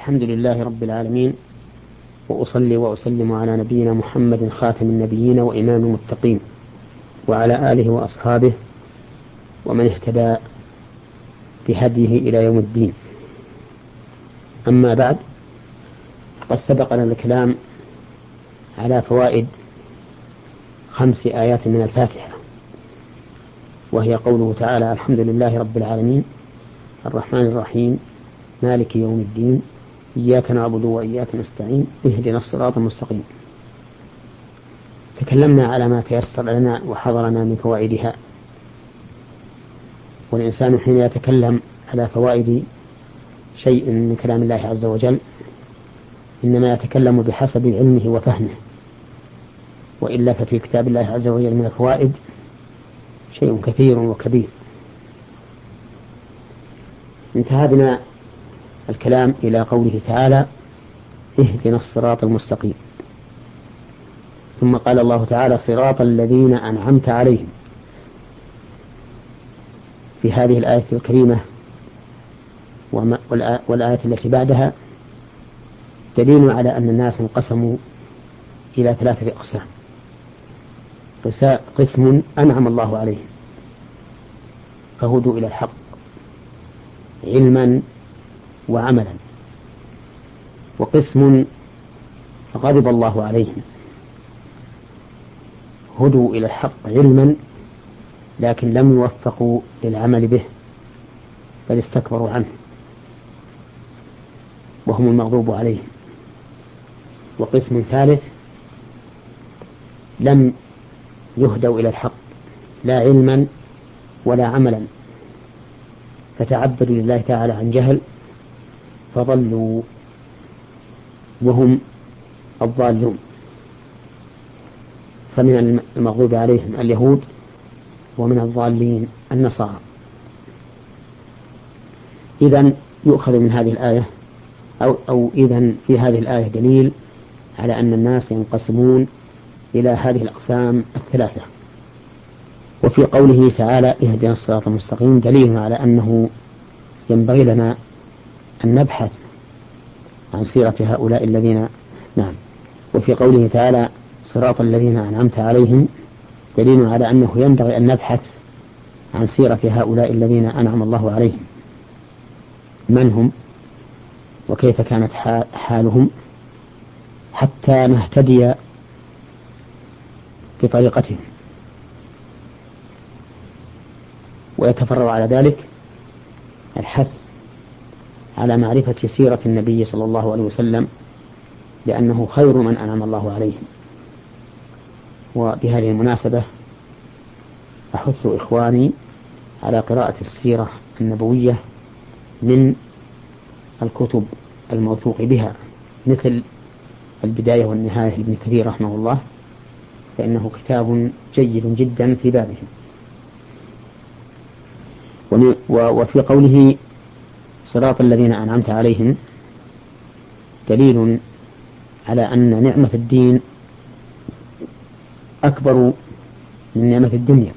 الحمد لله رب العالمين، وأصلي وأسلم على نبينا محمد خاتم النبيين وإمام المتقين، وعلى آله وأصحابه ومن اهتدى بهديه إلى يوم الدين. أما بعد، قد سبقنا الكلام على فوائد 5 آيات من الفاتحة، وهي قوله تعالى: الحمد لله رب العالمين الرحمن الرحيم مالك يوم الدين إياك نعبد وإياك نستعين اهدنا الصراط المستقيم. تكلمنا على ما تيسر لنا وحضرنا من فوائدها، والإنسان حين يتكلم على فوائد شيء من كلام الله عز وجل إنما يتكلم بحسب علمه وفهمه، وإلا ففي كتاب الله عز وجل من الفوائد شيء كثير وكبير. انتهى بنا الكلام إلى قوله تعالى: اهدنا الصراط المستقيم. ثم قال الله تعالى: صراط الذين أنعمت عليهم. في هذه الآية الكريمة والآية التي بعدها دليل على أن الناس انقسموا إلى 3 أقسام: قسم أنعم الله عليهم فهدوا إلى الحق علما وعملا، وقسم غضب الله عليهم هدوا إلى الحق علما لكن لم يوفقوا للعمل به بل استكبروا عنه وهم المغضوب عليهم. وقسم ثالث لم يهدوا إلى الحق لا علما ولا عملا، فتعبدوا لله تعالى عن جهل فضلوا وهم الضالون. فمن المغضوب عليهم اليهود، ومن الضالين النصارى. إذن يؤخذ من هذه الآية أو إذن في هذه الآية دليل على أن الناس ينقسمون إلى هذه الأقسام 3. وفي قوله تعالى: اهدنا الصراط المستقيم دليل على أنه ينبغي لنا أن نبحث عن سيرة هؤلاء الذين وفي قوله تعالى: صراط الذين أنعمت عليهم دليل على أنه ينبغي أن نبحث عن سيرة هؤلاء الذين أنعم الله عليهم، من هم وكيف كانت حالهم، حتى نهتدي بطريقتهم. ويتفرع على ذلك الحث على معرفة سيرة النبي صلى الله عليه وسلم، لأنه خير من أنعم الله عليهم. وبهذه المناسبة أحث إخواني على قراءة السيرة النبوية من الكتب الموثوق بها، مثل البداية والنهاية لابن كثير رحمه الله، فإنه كتاب جيد جدا في بابه. وفي قوله صراط الذين أنعمت عليهم دليل على أن نعمة الدين أكبر من نعمة الدنيا،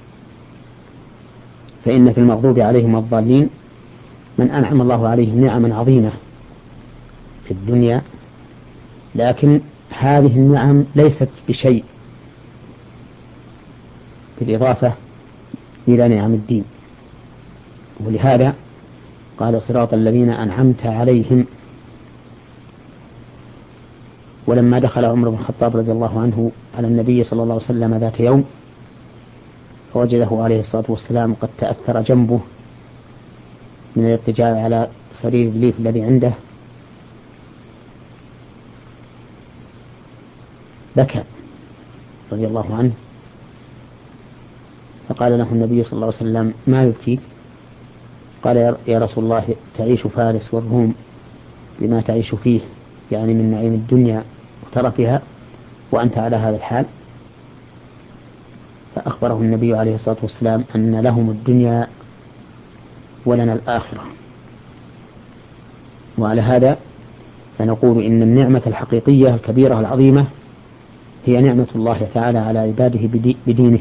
فإن في المغضوب عليهم الضالين من أنعم الله عليهم نعما عظيمة في الدنيا، لكن هذه النعم ليست بشيء بالإضافة إلى نعم الدين. ولهذا قال: صراط الذين أنعمت عليهم. ولما دخل عمر بن الخطاب رضي الله عنه على النبي صلى الله عليه وسلم ذات يوم فوجده عليه الصلاة والسلام قد تأثر جنبه من الاضطجاع على سرير الليف الذي عنده، بكى رضي الله عنه، فقال له النبي صلى الله عليه وسلم: ما يبكيك؟ قال: يا رسول الله، تعيش فارس والروم بما تعيش فيه، يعني من نعيم الدنيا وترفها، وأنت على هذا الحال. فأخبره النبي عليه الصلاة والسلام أن لهم الدنيا ولنا الآخرة. وعلى هذا فنقول إن النعمة الحقيقية الكبيرة العظيمة هي نعمة الله تعالى على عباده بدينه.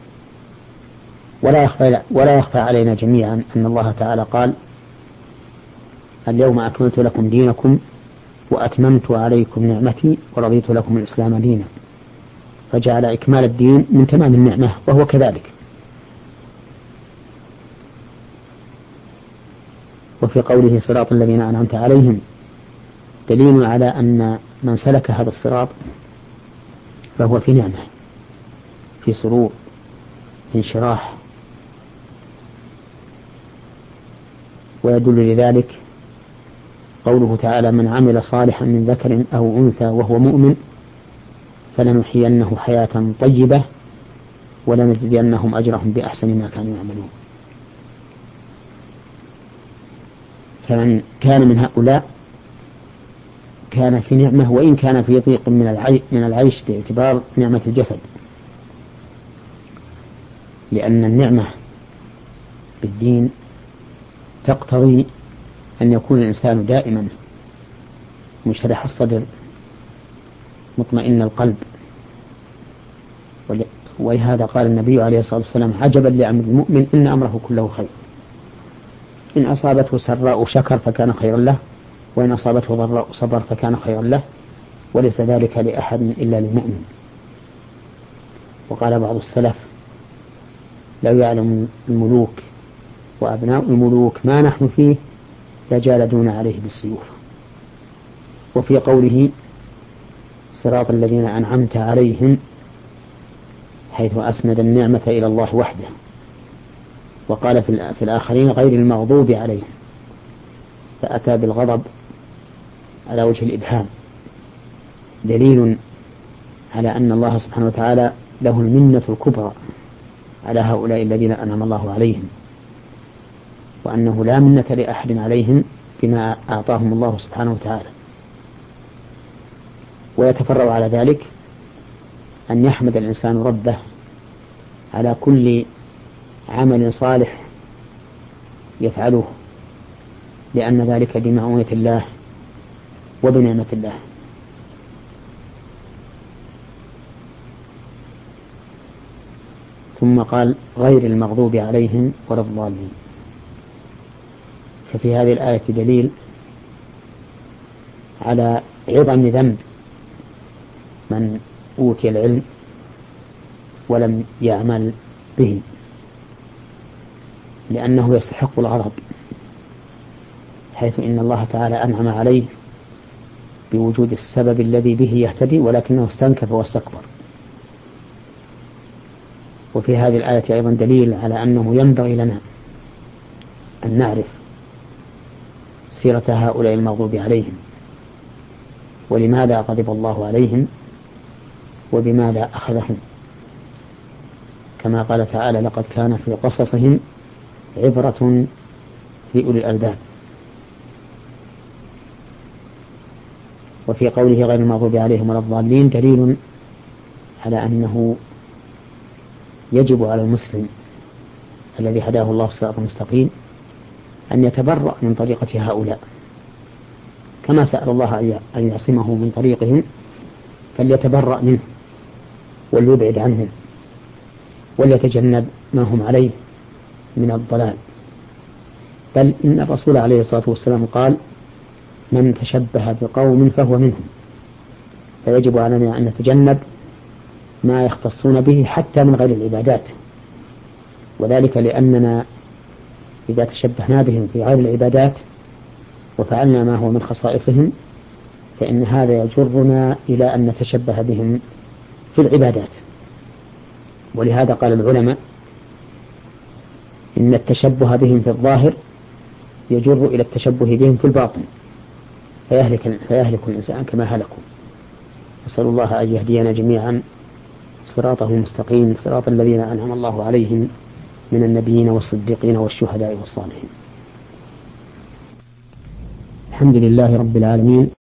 ولا يخفى علينا جميعا أن الله تعالى قال: اليوم أكملت لكم دينكم وأتممت عليكم نعمتي ورضيت لكم الإسلام دينا، فجعل إكمال الدين من تمام النعمة، وهو كذلك. وفي قوله صراط الذين أنعمت عليهم دليل على أن من سلك هذا الصراط فهو في نعمة، في سرور، في انشراح. ويدل لذلك قوله تعالى: من عمل صالحا من ذكر أو أنثى وهو مؤمن فلنحيينه حياة طيبة ولنجزينهم أجرهم بأحسن ما كانوا يعملون. فمن كان من هؤلاء كان في نعمة، وإن كان في ضيق من العيش باعتبار نعمة الجسد، لأن النعمة بالدين تقتضي أن يكون الإنسان دائما منشرح الصدر مطمئن القلب. ولهذا قال النبي عليه الصلاة والسلام: عجبا لأمر المؤمن إن أمره كله خير، إن أصابته سراء شكر فكان خيرا له، وإن أصابته ضراء صبر فكان خيرا له، وليس ذلك لأحد إلا للمؤمن. وقال بعض السلف: لو يعلم الملوك وأبناء الملوك ما نحن فيه لجالدون عليه بالسيوف. وفي قوله صراط الذين أنعمت عليهم حيث أسند النعمة إلى الله وحده، وقال في الآخرين غير المغضوب عليهم، فأتى بالغضب على وجه الإبهام، دليل على أن الله سبحانه وتعالى له المنة الكبرى على هؤلاء الذين أنعم الله عليهم، وأنه لا منة لأحد عليهم بما أعطاهم الله سبحانه وتعالى. ويتفرع على ذلك أن يحمد الإنسان ربه على كل عمل صالح يفعله، لأن ذلك بمعونة الله وبنعمة الله. ثم قال: غير المغضوب عليهم ولا الضالين. ففي هذه الآية دليل على عظم ذنب من أوتي العلم ولم يعمل به، لأنه يستحق الغضب، حيث إن الله تعالى أنعم عليه بوجود السبب الذي به يهتدي، ولكنه استنكف واستكبر. وفي هذه الآية أيضا دليل على أنه ينبغي لنا أن نعرف سيرة هؤلاء المغضوب عليهم، ولماذا غضب الله عليهم وبماذا أخذهم، كما قال تعالى: لقد كان في قصصهم عبرة لأولي الألباب. وفي قوله غير المغضوب عليهم ولا الضالين دليل على أنه يجب على المسلم الذي هداه الله الصراط المستقيم أن يتبرأ من طريقة هؤلاء، كما سأل الله أن يعصمه من طريقهم، فليتبرأ منه وليبعد عنهم وليتجنب ما هم عليه من الضلال. بل إن الرسول عليه الصلاة والسلام قال: من تشبه بقوم فهو منهم. فيجب علينا أن نتجنب ما يختصون به حتى من غير العبادات، وذلك لأننا إذا تشبهنا بهم في غير العبادات وفعلنا ما هو من خصائصهم فإن هذا يجرنا إلى أن نتشبه بهم في العبادات. ولهذا قال العلماء: إن التشبه بهم في الظاهر يجر إلى التشبه بهم في الباطن، فيهلك الإنسان كما هلكوا. نسأل الله أن يهدينا جميعا صراطه المستقيم، صراط الذين أنعم الله عليهم من النبيين والصديقين والشهداء والصالحين. الحمد لله رب العالمين.